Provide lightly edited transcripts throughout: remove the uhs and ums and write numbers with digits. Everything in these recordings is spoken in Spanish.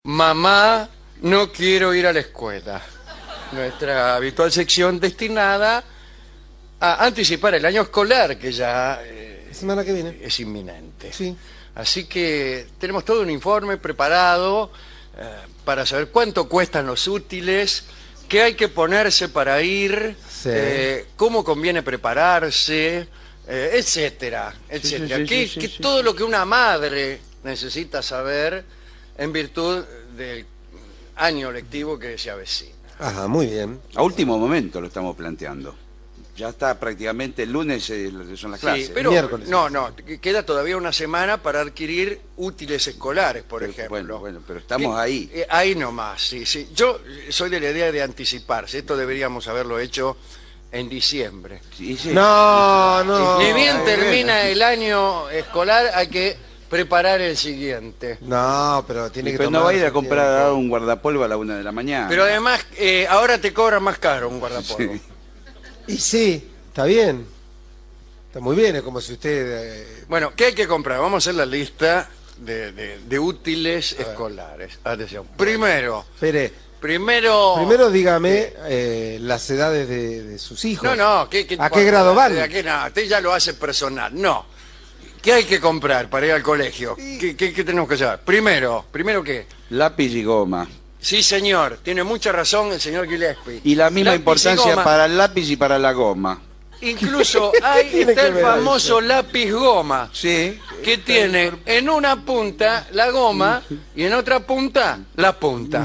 Mamá, no quiero ir a la escuela. Nuestra habitual sección destinada a anticipar el año escolar, que ya La semana que viene. es inminente. Sí. Así que tenemos todo un informe preparado para saber cuánto cuestan los útiles, qué hay que ponerse para ir, Sí. cómo conviene prepararse, etcétera, etcétera. Que todo lo que una madre necesita saber en virtud del año lectivo que se avecina. Ajá, muy bien. A último momento lo estamos planteando. Ya está prácticamente el lunes, son las clases. Sí, pero Miércoles. no, queda todavía una semana para adquirir útiles escolares, por Pero, ejemplo. bueno, pero estamos ahí. Ahí nomás, sí, sí. Yo soy de la idea de anticiparse. Esto deberíamos haberlo hecho en diciembre. Sí, sí. No. Ni bien termina el año escolar, hay que preparar el siguiente. No, pero tiene que Pero no tomar va a ir a su comprar tiempo. un guardapolvo a la 1 de la mañana. Pero además, ahora te cobran más caro un guardapolvo. Sí. Y sí, está bien. Está muy bien, es como si usted... Bueno, ¿qué hay que comprar? Vamos a hacer la lista de útiles escolares. Atención. Primero, Espere, primero dígame las edades de sus hijos. No, ¿A qué grado van? ¿A qué no? Usted ya lo hace personal. No. ¿Qué hay que comprar para ir al colegio? ¿Qué tenemos que hacer? ¿Primero qué? Lápiz y goma. Sí, señor. Tiene mucha razón el señor Gillespie. Y la misma Lápiz y importancia goma. para el lápiz y para la goma. Incluso tiene está que el ver famoso lápiz goma, Sí. que tiene en una punta la goma y en otra punta la punta.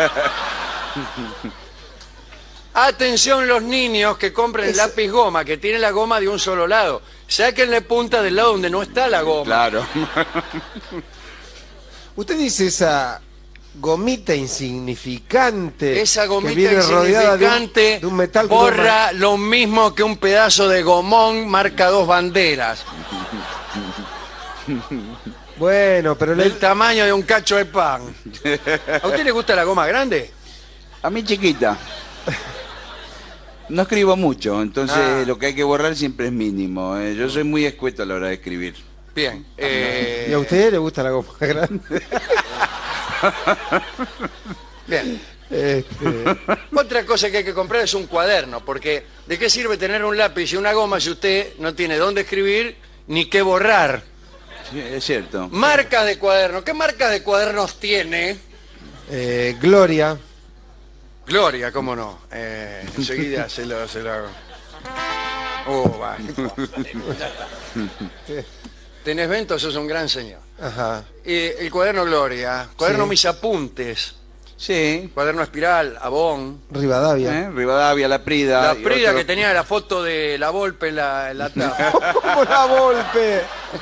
Atención los niños que compren el lápiz goma, que tiene la goma de un solo lado. Sáquenle punta del lado donde no está la goma. Claro. Usted dice esa gomita insignificante. Esa que gomita viene rodeada insignificante de un metal que borra lo mismo que un pedazo de gomón marca dos banderas, Bueno, pero del tamaño de un cacho de pan. ¿A usted le gusta la goma grande? A mí chiquita. No escribo mucho, entonces lo que hay que borrar siempre es mínimo. Yo soy muy escueto a la hora de escribir. Bien. ¿Y a usted le gusta la goma grande? Bien. Este, Otra cosa que hay que comprar es un cuaderno, porque ¿de qué sirve tener un lápiz y una goma si usted no tiene dónde escribir ni qué borrar? Sí, es cierto. Marcas de cuaderno. ¿Qué marcas de cuadernos tiene? Gloria. Gloria, cómo no. Enseguida se lo hago. Va. Ya está. Tenés vento, sos un gran señor. Ajá. El cuaderno Gloria, cuaderno Sí. Mis Apuntes, Sí. cuaderno Espiral, Avon. Rivadavia. Rivadavia, La Prida. La y Prida otro- que tenía la foto de la Volpe en la tapa. ¡Como la Volpe!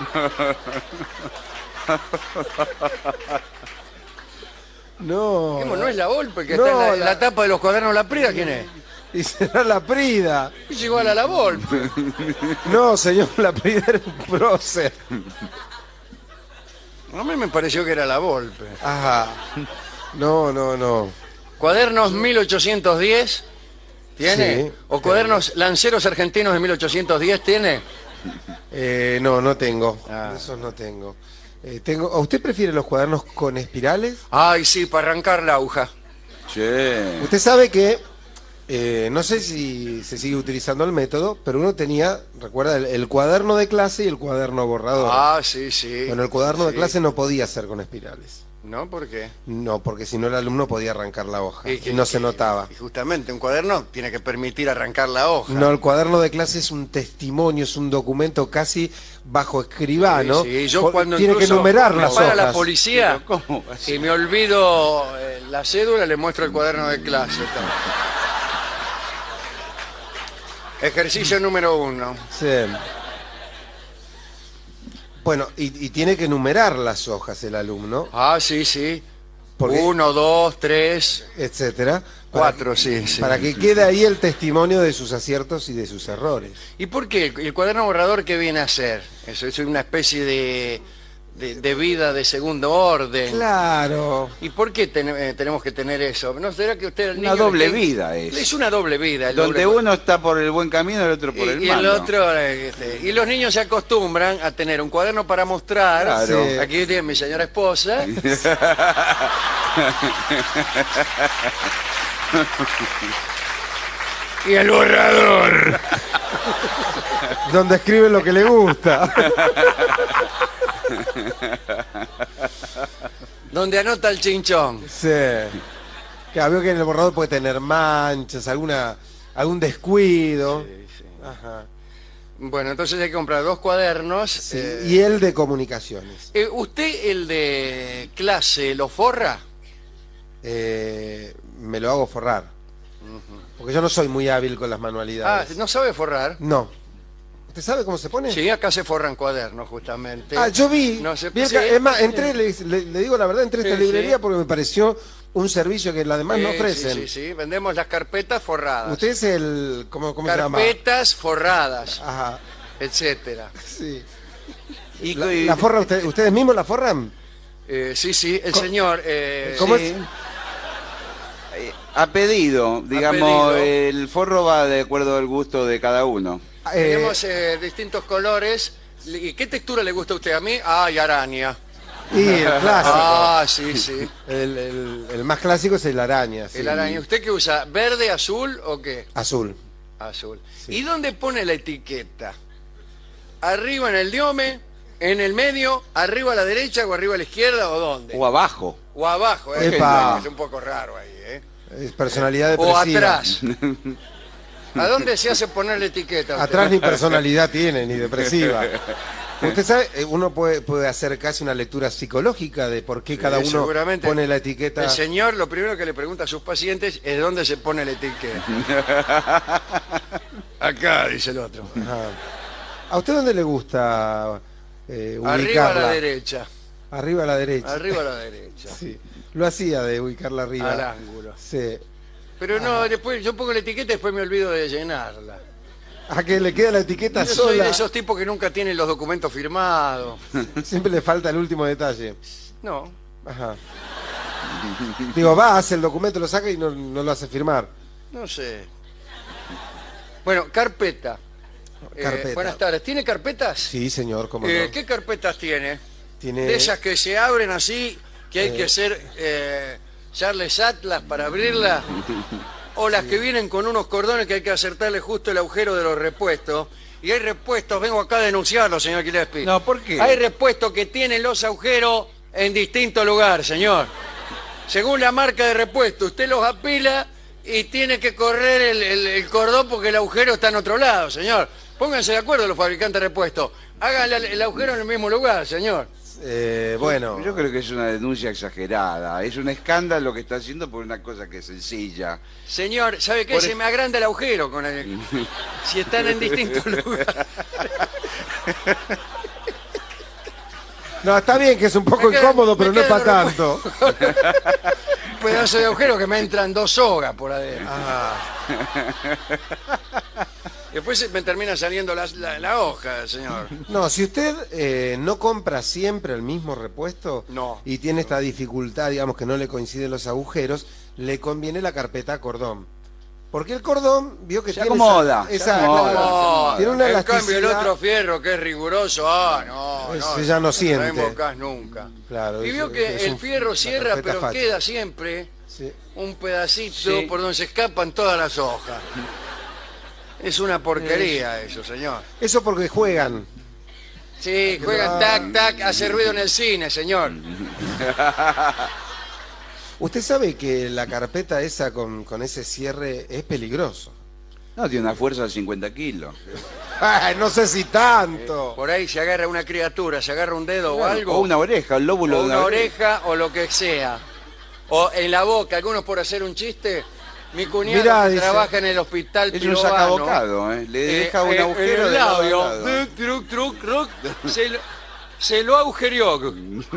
No. ¿Cómo no es la Volpe que No, está en la- la tapa de los cuadernos La Prida? ¿Quién es? Y será la Prida. Es igual a la Volpe. No, señor, la Prida era un prócer. A mí me pareció que era la Volpe. Ajá. No. Cuadernos 1810, ¿tiene? Sí, ¿O cuadernos lanceros argentinos de 1810 tiene? No tengo. Ah. Esos no tengo. ¿A usted prefiere los cuadernos con espirales? Ay, sí, para arrancar la aguja. Sí. Usted sabe que, no sé si se sigue utilizando el método, pero uno tenía, recuerda, el cuaderno de clase y el cuaderno borrador. Ah, sí, sí. Bueno, el cuaderno de Sí. clase no podía ser con espirales. ¿No? ¿Por qué? No, porque si no el alumno podía arrancar la hoja y que- no se notaba. Y justamente un cuaderno tiene que permitir arrancar la hoja. No, el cuaderno de clase es un testimonio, es un documento casi bajo escribano. Sí, yo cuando tiene que incluso numerar me las para hojas. la policía Pero ¿cómo? Así. y me olvido la cédula, le muestro el cuaderno de clase. Ejercicio número 1. Sí. Bueno, y tiene que numerar las hojas el alumno, Ah, sí, sí. Porque- 1, 2, 3, etcétera. 4, sí, sí. Para que quede ahí el testimonio de sus aciertos y de sus errores. ¿Y por qué? ¿El cuaderno borrador qué viene a hacer? Eso es una especie de vida de segundo orden. Claro. ¿Y por qué tenemos que tener eso? ¿No será que usted... Una doble vida es. Es una doble vida. Donde uno está por el buen camino, el otro por el y malo. el otro, y los niños se acostumbran a tener un cuaderno para mostrar. Claro. Sí. Aquí tiene mi señora esposa. Y el borrador. Donde escribe lo que le gusta. Donde anota el chinchón. Sí. Claro, veo que en el borrador puede tener manchas, algún descuido. Sí, sí. Ajá. Bueno, entonces hay que comprar 2 cuadernos. Sí, y el de comunicaciones. ¿Usted el de clase lo forra? Me lo hago forrar. Porque yo no soy muy hábil con las manualidades. ¿No sabe forrar? No. ¿Usted sabe cómo se pone? Sí, acá se forran cuadernos justamente. Yo vi. No se- vi sí, es más, entré, le digo la verdad, entré a esta Sí, librería sí. porque me pareció un servicio que las demás no ofrecen. Sí, sí, sí, vendemos las carpetas forradas. Usted es el... ¿Cómo se llama? Carpetas forradas, Ajá, etcétera. sí. Y, ¿La forra ustedes mismos la forran? Sí, sí, el señor... ¿Cómo sí. A pedido, digamos, pedido. el forro va de acuerdo al gusto de cada uno. Tenemos distintos colores. ¿Y qué textura le gusta a usted? A mí, y araña. Y el clásico. Sí, sí. El más clásico es el araña. Sí. El araña. ¿Usted qué usa? ¿Verde, azul o qué? Azul. Azul. Sí. ¿Y dónde pone la etiqueta? ¿Arriba en el diome? ¿En el medio? ¿Arriba a la derecha o arriba a la izquierda o dónde? O abajo. O abajo, Epa. es un poco raro ahí, ¿eh? Es personalidad O depresiva. atrás. ¿A dónde se hace poner la etiqueta? usted? Atrás ni personalidad tiene, ni depresiva. Usted sabe, uno puede hacer casi una lectura psicológica de por qué cada uno Seguramente pone la etiqueta. El señor lo primero que le pregunta a sus pacientes es dónde se pone la etiqueta. Acá, dice el otro. Ajá. ¿A usted dónde le gusta ubicarla? Arriba a la derecha. Arriba a la derecha. Arriba a la derecha. Sí. Lo hacía de ubicarla arriba. Al ángulo. Sí. Pero no, después yo pongo la etiqueta y después me olvido de llenarla. A que le queda la etiqueta Yo soy sola. de esos tipos que nunca tienen los documentos firmados. Siempre le falta el último detalle. No. Ajá. Digo, hace el documento, lo saca y no lo hace firmar. No sé. Bueno, carpeta. Carpeta. Buenas tardes. ¿Tiene carpetas? Sí, señor, cómo no. ¿Qué carpetas tiene? Tiene... De esas que se abren así, que hay que ser Charles Atlas para abrirlas, o las que vienen con unos cordones que hay que acertarle justo el agujero de los repuestos. Y hay repuestos, vengo acá a denunciarlo, señor Gillespie. No, ¿por qué? Hay repuestos que tienen los agujeros en distinto lugar, señor. Según la marca de repuesto, usted los apila y tiene que correr el cordón porque el agujero está en otro lado, señor. Pónganse de acuerdo los fabricantes de repuestos. Hagan el agujero en el mismo lugar, señor. Bueno. Yo creo que es una denuncia exagerada. Es un escándalo que está haciendo por una cosa que es sencilla. Señor, ¿sabe qué? Se me agranda el agujero con si están en distintos lugares. No, está bien que es un poco Me queda- incómodo, me pero no es queda para de tanto. Un pedazo de agujero que me entran 2 sogas por adentro. Después me termina saliendo la hoja, señor. No, si usted no compra siempre el mismo repuesto No. y tiene esta dificultad, digamos que no le coinciden los agujeros, le conviene la carpeta cordón. Porque el cordón, vio que Se tiene acomoda, esa, se acomoda. No, tiene una en cambio el elasticidad. otro fierro que es riguroso, no, Ese ya no siente. No embocás nunca. Claro, Y vio es que el un- fierro una cierra, carpeta pero facha. queda siempre Sí. un pedacito Sí. por donde se escapan todas las hojas. Es una porquería eso, señor. Eso porque juegan. Sí, juegan tac, tac, hace ruido en el cine, señor. Usted sabe que la carpeta esa con ese cierre es peligroso. No, tiene una fuerza de 50 kilos. Ay, no sé si tanto. Por ahí se agarra una criatura, se agarra un dedo o algo. O una oreja, el lóbulo o de una oreja o lo que sea. O en la boca, algunos por hacer un chiste. Mi cuñado Mirá, que dice, trabaja en el hospital Es un Pirovano, sacabocado, ¿eh? Le deja un agujero en el de lado a labio. lado. Truc, truc, truc, se lo agujerió.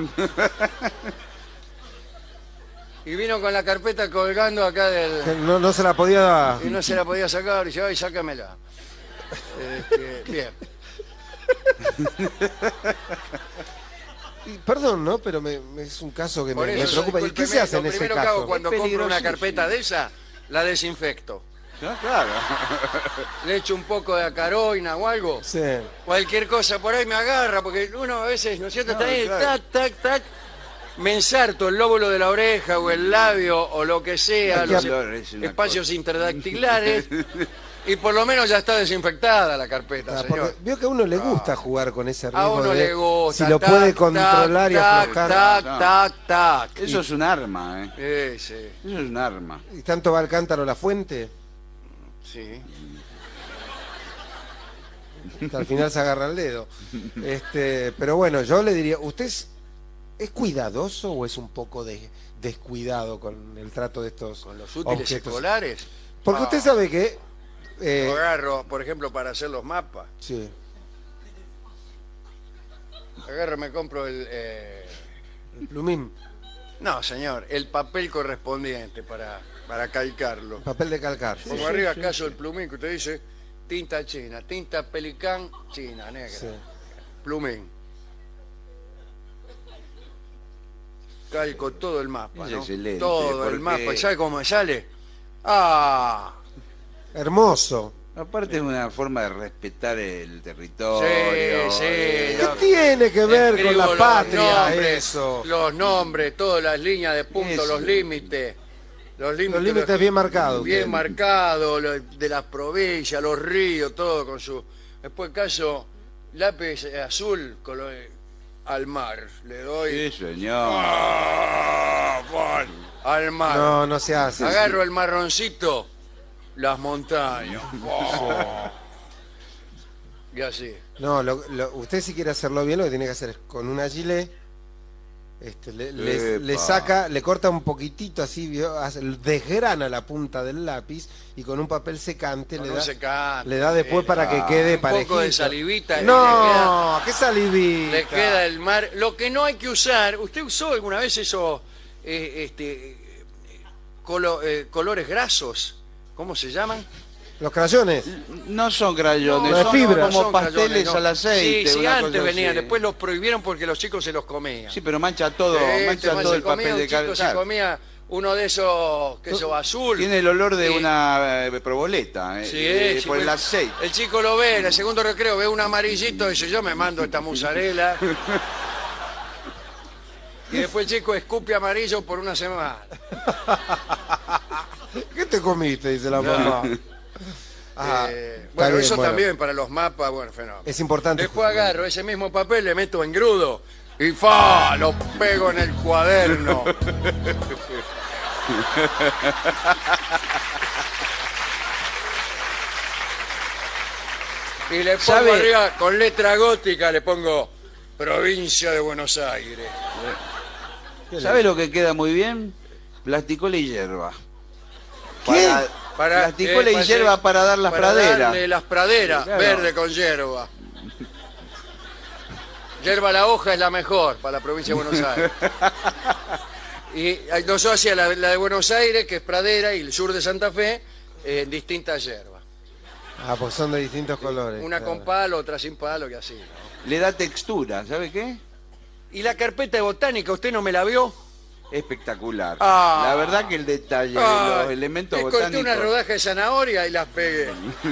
Y vino con la carpeta colgando acá del... No se la podía... Y no se la podía sacar, y dice, ay, sácamela. Bien. Perdón, ¿no? Pero es un caso que Por me eso, preocupa. ¿Y qué se discúlpeme, hace en lo ese primero que hago caso? cuando Es compro una peligrosísimo. carpeta de esa, la desinfecto. ¿No? Claro. Le echo un poco de acaroina o algo. Sí. Cualquier cosa por ahí me agarra, porque uno a veces, ¿no es cierto? No, Está ahí, claro. tac, tac, tac. Me ensarto el lóbulo de la oreja o el labio o lo que sea, El los olor es una espacios cosa. interdactilares, y por lo menos ya está desinfectada la carpeta, Ah, señor. porque veo que a uno le gusta jugar con ese riesgo A uno de le gusta. si lo tac, puede tac, controlar y tac, aflojar. Tac, No. tac, tac. Eso es un arma, ¿eh? Sí, Eso es un arma. ¿Y tanto va el cántaro a la fuente? sí. Que al final se agarra el dedo. Pero bueno, yo le diría, ¿usted es cuidadoso o es un poco descuidado con el trato de estos Con los útiles objetos? escolares. Porque usted sabe que... Lo agarro, por ejemplo, para hacer los mapas. sí. Agarro, me compro El plumín, No, señor, el papel correspondiente para calcarlo. papel de calcar. Pongo arriba acaso el plumín que usted dice, tinta china, tinta pelicán china, negra. Sí. Plumín. Calco todo el mapa, Es ¿no? excelente, Todo el porque- mapa. ¿Y sabe cómo me sale? ¡Ah! Hermoso. Aparte es una forma de respetar el territorio. Sí, ¿Qué tiene que ver con Escribo la los patria nombres, eso? Los nombres, todas las líneas de punto, Eso. los límites. Los límites bien marcados. Bien marcados, de las provincias, los ríos, todo con su... Después caso, lápiz azul al mar. Le doy... Sí, señor. ¡Ah, Juan! Al mar. No, no se hace. Agarro el marroncito, las montañas. ¡Oh! Y así. No, usted si quiere hacerlo bien, lo que tiene que hacer es con una gilet, le Epa. saca, le corta un poquitito así, desgrana la punta del lápiz y con un papel secante Con le un da, secante, le da después para que quede un parejito. poco de salivita. No, qué salivita. Le queda el mar. Lo que no hay que usar, ¿usted usó alguna vez esos colores grasos? ¿Cómo se llaman? Los crayones. No son crayones, No, de son fibra. como son pasteles crayones, no. al aceite. Sí, una antes cosa venían, así. después los prohibieron porque los chicos se los comían. Sí, pero mancha todo, Este mancha man todo se el comía, papel un de chico se calcar. comía uno de esos, queso azul. Tiene el olor de Sí. una proboleta, Sí, sí, por el pues, aceite. El chico lo ve, en el segundo recreo ve un amarillito y dice, yo me mando esta mozzarella. Y después el chico escupe amarillo por una semana. ¿Qué te comiste? Dice la mamá. Ah, está Bueno, bien, eso bueno. también para los mapas, bueno, fenómeno. Es importante. Después agarro ese mismo papel, le meto en grudo y ¡fa! Lo pego en el cuaderno. Y le pongo ¿Sabe? arriba, con letra gótica, le pongo Provincia de Buenos Aires. ¿Sabe lo que queda muy bien? Plasticola y hierba. ¿Qué? Plasticola y hierba para dar las praderas. Darle las praderas, Claro. verde con hierba. Hierba la hoja es la mejor para la provincia de Buenos Aires. Y nosotros hacía la de Buenos Aires, que es pradera, y el sur de Santa Fe, en distintas hierbas. Ah, pues son de distintos colores. Una claro. con palo, otra sin palo, y así, ¿no? Le da textura, ¿sabe qué? Y la carpeta de botánica, ¿usted no me la vio? Espectacular. Ah. La verdad que el detalle de Ah, los elementos le corté botánicos. una rodaja de zanahoria y las pegué.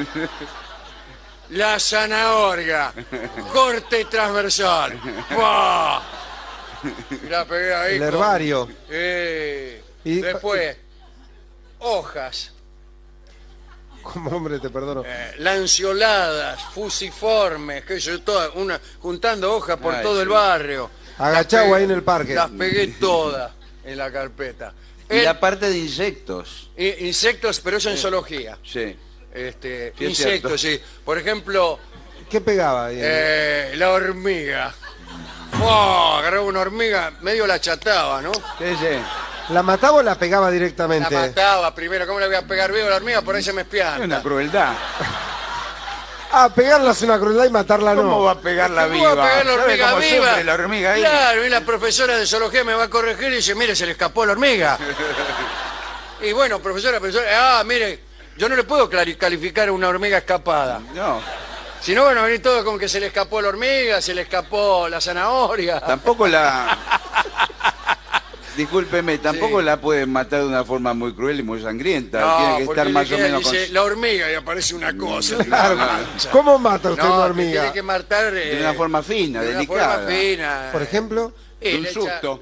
La zanahoria, corte transversal. ¡Pah! Y la pegué ahí. El con- herbario. Y- Después, hojas, Como hombre, te perdono. lanceoladas, fusiformes, qué sé yo, todas, juntando hojas por Ay, todo el sí. barrio. Agachado Las pegué- ahí en el parque. Las pegué todas en la carpeta. Y la parte de insectos. Insectos, pero eso en zoología. Sí. Sí, es Insectos, sí. Por ejemplo, ¿Qué pegaba ahí? la hormiga. ¡Fua! Agarraba una hormiga, medio la chataba, ¿no? Sí, sí. ¿La mataba o la pegaba La directamente? mataba primero. ¿Cómo le voy a pegar vivo a la hormiga? Por ahí se me Es una espianta. crueldad. Ah, pegarla es una crueldad y matarla no. ¿Cómo va a pegarla ¿Cómo viva? va a pegar la ¿Sabe hormiga cómo viva? sufre la hormiga ahí? Claro, y la profesora de zoología me va a corregir y dice, mire, se le escapó la hormiga. Y bueno, profesora, mire, yo no le puedo calificar a una hormiga escapada. No. Si no, van a venir todos con que se le escapó la hormiga, se le escapó la zanahoria. Tampoco la... Discúlpeme, tampoco Sí. la pueden matar de una forma muy cruel y muy sangrienta. No, Tiene que porque estar le más o queda, menos dice, la hormiga y aparece una cosa. Claro, no. ¿cómo mata usted No, una que hormiga? tiene que matar de una forma fina, de una delicada. forma fina. Por ejemplo, Y De un le echa- susto.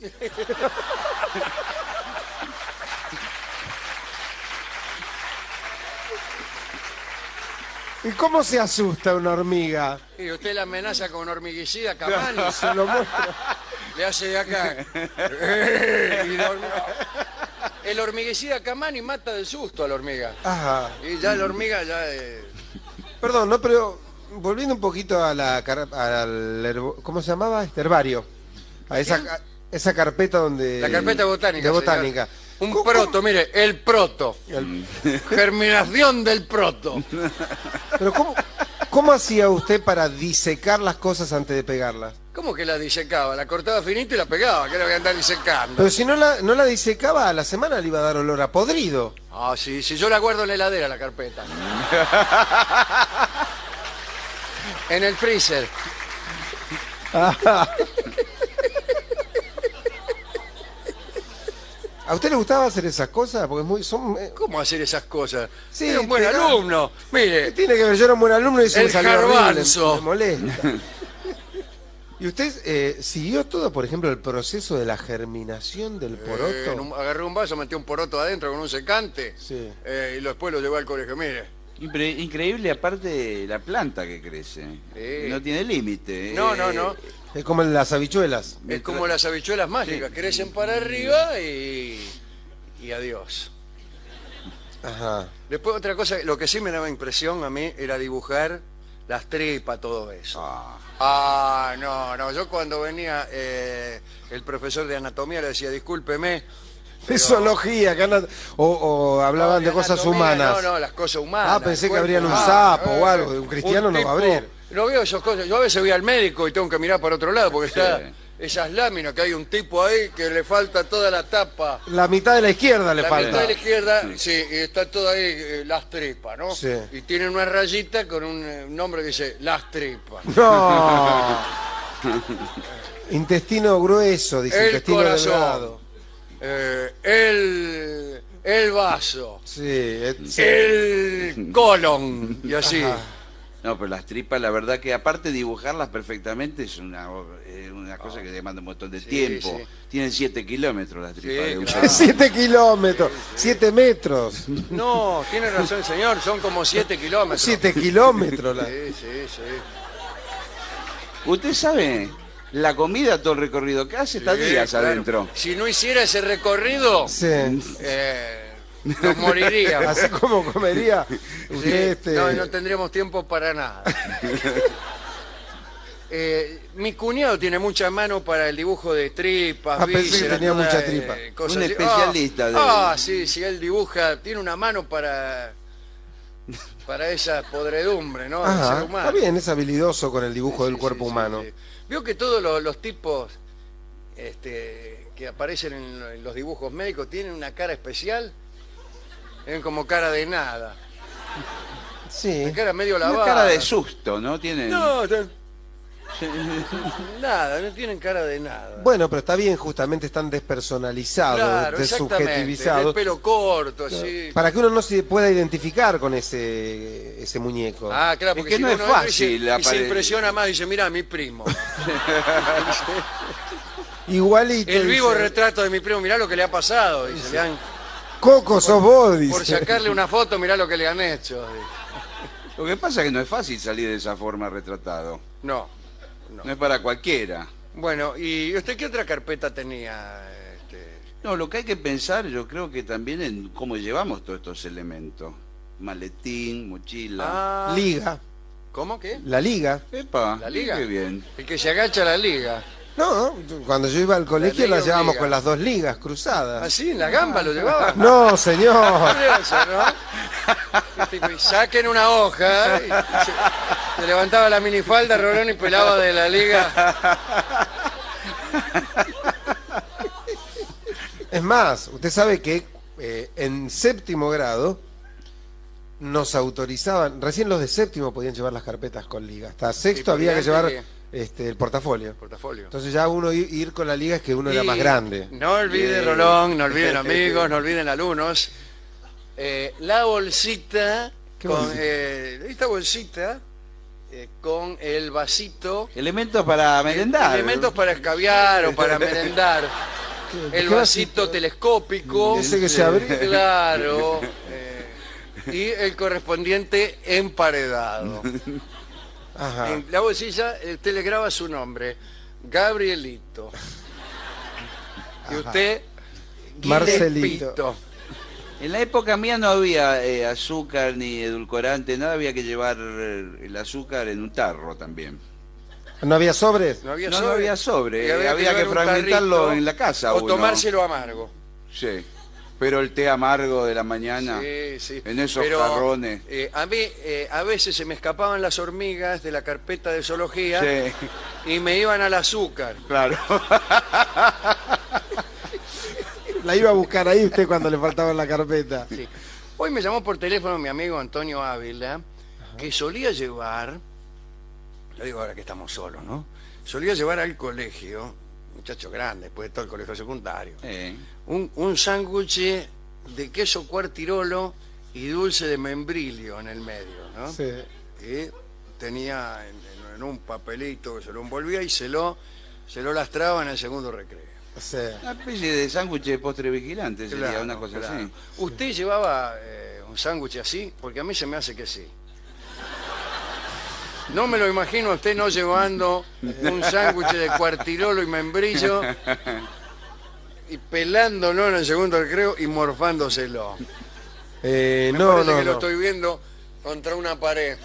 ¿y cómo se asusta una hormiga? Y usted la amenaza con hormiguicida, Camani, Se lo muestra. le hace de acá. Y la hormiga- el hormiguicida Camani mata del susto a la hormiga. Ajá. Y ya la hormiga ya... Perdón, no, pero volviendo un poquito a ¿cómo se llamaba? Este herbario. A esa carpeta donde... La carpeta botánica. De botánica. señor. Un proto, mire, el proto. El- Germinación del proto. Pero ¿cómo hacía usted para disecar las cosas antes de pegarlas? ¿Cómo que la disecaba? La cortaba finito y la pegaba, que la voy a andar disecando. Pero si no la disecaba, a la semana le iba a dar olor a podrido. Ah, sí, si yo la guardo en la heladera, la carpeta. En el freezer. ¿A usted le gustaba hacer esas cosas? Porque ¿Cómo hacer esas cosas? Sí, Era un buen pero- alumno. ¿qué Mire, tiene que ver? Yo era un buen alumno y eso El me salió horrible, garbanzo. me molesta. ¿Y usted siguió todo, por ejemplo, el proceso de la germinación del poroto? agarré un vaso, metí un poroto adentro con un secante Sí. y después lo llevé al colegio. Mire, Increíble, aparte, la planta que crece. Sí. No tiene límite. no, no, no. Es como las habichuelas. Es como las habichuelas mágicas, crecen para arriba y adiós. Ajá. Después otra cosa, lo que sí me daba impresión a mí era dibujar las tripas, todo eso. No, yo cuando venía el profesor de anatomía le decía, discúlpeme. De zoología, o hablaban No, de cosas anatomía, humanas. No, las cosas humanas. Ah, pensé el que abrían cuerpo un humano, sapo o algo, de un cristiano no va a abrir. No veo esas cosas. Yo a veces voy al médico y tengo que mirar para otro lado porque está esas láminas que hay un tipo ahí que le falta toda la tapa. La mitad de la izquierda le La falta. mitad de la izquierda, sí, y está todo ahí las tripas, ¿no? Sí. Y tiene una rayita con un nombre que dice las tripas. No. Intestino grueso, dice El intestino corazón. delgado. El vaso. Sí, El colon. Y así. Ajá. No, pero las tripas, la verdad que aparte de dibujarlas perfectamente, es una cosa que demanda un montón de tiempo. sí. Tienen 7 kilómetros las tripas Sí, de un claro. 7 kilómetros, 7 metros, No, tiene razón, señor. Son como 7 kilómetros. 7 kilómetros. Sí, sí, sí. Usted sabe, la comida, todo el recorrido que hace, está Sí, días claro. adentro. Si no hiciera ese recorrido, Sí. nos moriríamos. Así como comería usted Sí, no tendríamos tiempo para nada. Mi cuñado tiene mucha mano para el dibujo de tripas, Ah, pensé que vísceras, tenía toda, mucha tripa. cosas Un así. especialista de- Sí, él dibuja, tiene una mano para esa podredumbre, ¿no? del Ajá, ser humano. está bien, es habilidoso con el dibujo del Sí, cuerpo sí, humano. sí. Veo que todos los tipos que aparecen en los dibujos médicos tienen una cara especial, tienen como cara de nada, Sí. una cara medio Una lavada. cara de susto, ¿no? Tienen... No, nada, no tienen cara de nada. Bueno, pero está bien, justamente están despersonalizados, Claro, exactamente, el desubjetivizados, pelo corto, así. para que uno no se pueda identificar con ese muñeco. Ah, claro, Es porque que si no uno es entra fácil y se apare- impresiona más, dice, mira, mi primo. Igualito. El vivo dice, retrato de mi primo, mirá lo que le ha pasado. Dice, le han- Coco, sos vos, dice. por sacarle una foto, mirá lo que le han hecho. Lo que pasa es que no es fácil salir de esa forma retratado. No. No es para cualquiera. Bueno, ¿y usted qué otra carpeta tenía? No, lo que hay que pensar, yo creo que también en cómo llevamos todos estos elementos. Maletín, mochila. Ah, Liga, ¿cómo qué? la liga. Epa, ¿La liga? qué bien. El que se agacha a la liga. No, cuando yo iba al colegio liga las llevábamos obliga. con las 2 ligas cruzadas. ¿Así? ¿En la gamba lo llevaban? No, señor. Eso, ¿no? Tipo, y saquen una hoja. Y se levantaba la minifalda, Rolón, y pelaba de la liga. Es más, usted sabe que en 7º grado nos autorizaban, recién los de séptimo podían llevar las carpetas con liga, hasta sexto porque había que llevar antes el portafolio. portafolio. Entonces ya uno ir con la liga es que uno era más grande. No olvide, Rolón, no olviden amigos, no olviden alumnos. La bolsita, ¿Qué con bolsita? esta bolsita con el vasito. Elementos para merendar. Elementos para escabiar o para merendar. El ¿Qué vasito telescópico. Ese que se abría. Claro. Y el correspondiente emparedado. Ajá. En la bolsilla usted le graba su nombre, Gabrielito. Y usted, Marcelito. Pito. En la época mía no había azúcar ni edulcorante, nada, había que llevar el azúcar en un tarro también. ¿No había sobres? No había No, sobre. no había sobre, Y había que llevar un fragmentarlo tarrito en la casa. O uno. tomárselo amargo. Sí, pero el té amargo de la mañana, Sí, sí. en esos Pero, jarrones. a mí a veces se me escapaban las hormigas de la carpeta de zoología Sí, y me iban al azúcar. claro. La iba a buscar ahí usted cuando le faltaba en la carpeta. Sí. Hoy me llamó por teléfono mi amigo Antonio Ávila, que solía llevar, lo digo ahora que estamos solos, ¿no? Solía llevar al colegio, muchacho grande, después de todo el colegio secundario, un sándwich de queso cuartirolo y dulce de membrilio en el medio, ¿no? Sí. Y tenía en un papelito que se lo envolvía y se lo lastraba en el segundo recreo. Sí. Una especie de sándwich de postre vigilante sería, Claro, una cosa claro. así. ¿Usted llevaba un sándwich así? Porque a mí se me hace que sí. No me lo imagino a usted no llevando un sándwich de cuartirolo y membrillo y pelándolo en el segundo recreo y morfándoselo. Me No, parece no, que lo no. estoy viendo contra una pared.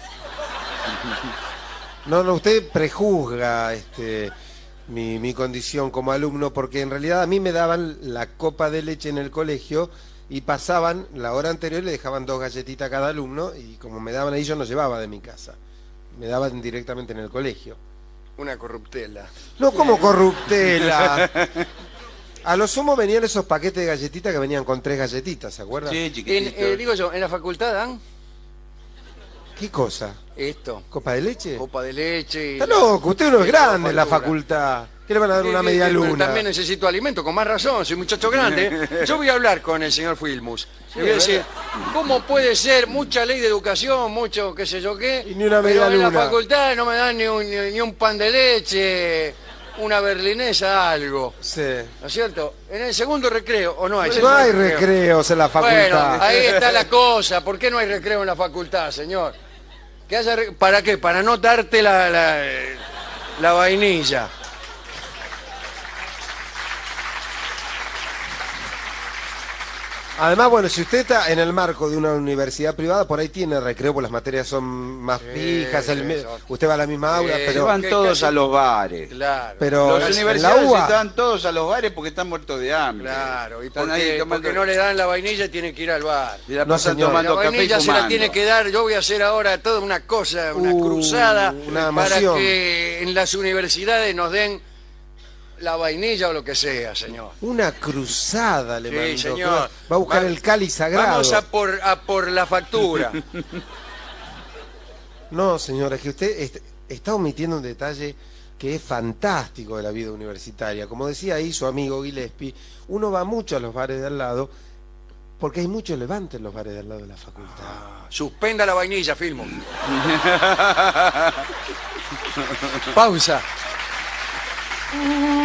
No, no, usted prejuzga mi condición como alumno, porque en realidad a mí me daban la copa de leche en el colegio y pasaban la hora anterior y le dejaban 2 galletitas a cada alumno, y como me daban ahí yo no llevaba de mi casa, me daban directamente en el colegio. Una corruptela. No, como corruptela. A lo sumo venían esos paquetes de galletitas que venían con 3 galletitas, ¿se acuerdan? Sí, chiquitito. Digo yo, ¿en la facultad dan ¿Qué cosa? esto? ¿Copa de leche? Copa de leche. Está loco, usted no es y la grande en la factura. facultad. ¿Qué le van a dar una media Pero luna? también necesito alimento, con más razón, soy muchacho grande. Yo voy a hablar con el señor Filmus. Le voy a decir, ¿cómo puede ser mucha ley de educación, mucho qué sé yo qué? Y ni una media pero en la luna. facultad no me dan ni un pan de leche, una berlinesa, algo. Sí. ¿No es cierto? En el segundo recreo, ¿o no hay No segundo hay recreos en la facultad. Bueno, ahí está la cosa. ¿Por qué no hay recreo en la facultad, señor? Que haya ¿Para qué? Para no darte la vainilla. Además, bueno, si usted está en el marco de una universidad privada, por ahí tiene recreo, porque las materias son más fijas, usted va a la misma aula, Sí, pero, Van que todos casi- a los bares. Claro. pero Las en la universidades UBA, están todos a los bares porque están muertos de hambre. Claro, y Están ahí tomando- porque no le dan la vainilla y tiene que ir al bar. Y la No, pasan señor. La tomando café y vainilla se la fumando. tiene que dar. Yo voy a hacer ahora toda una cosa, una cruzada una para moción. que en las universidades nos den la vainilla o lo que sea, señor. una cruzada le Sí, mandó. señor. Va a buscar el cáliz sagrado. Vamos a por la factura. No, señora, es que usted está omitiendo un detalle que es fantástico de la vida universitaria. Como decía ahí su amigo Gillespie, uno va mucho a los bares de al lado porque hay mucho levante en los bares de al lado de la facultad. Suspenda la vainilla, Filmo. Pausa.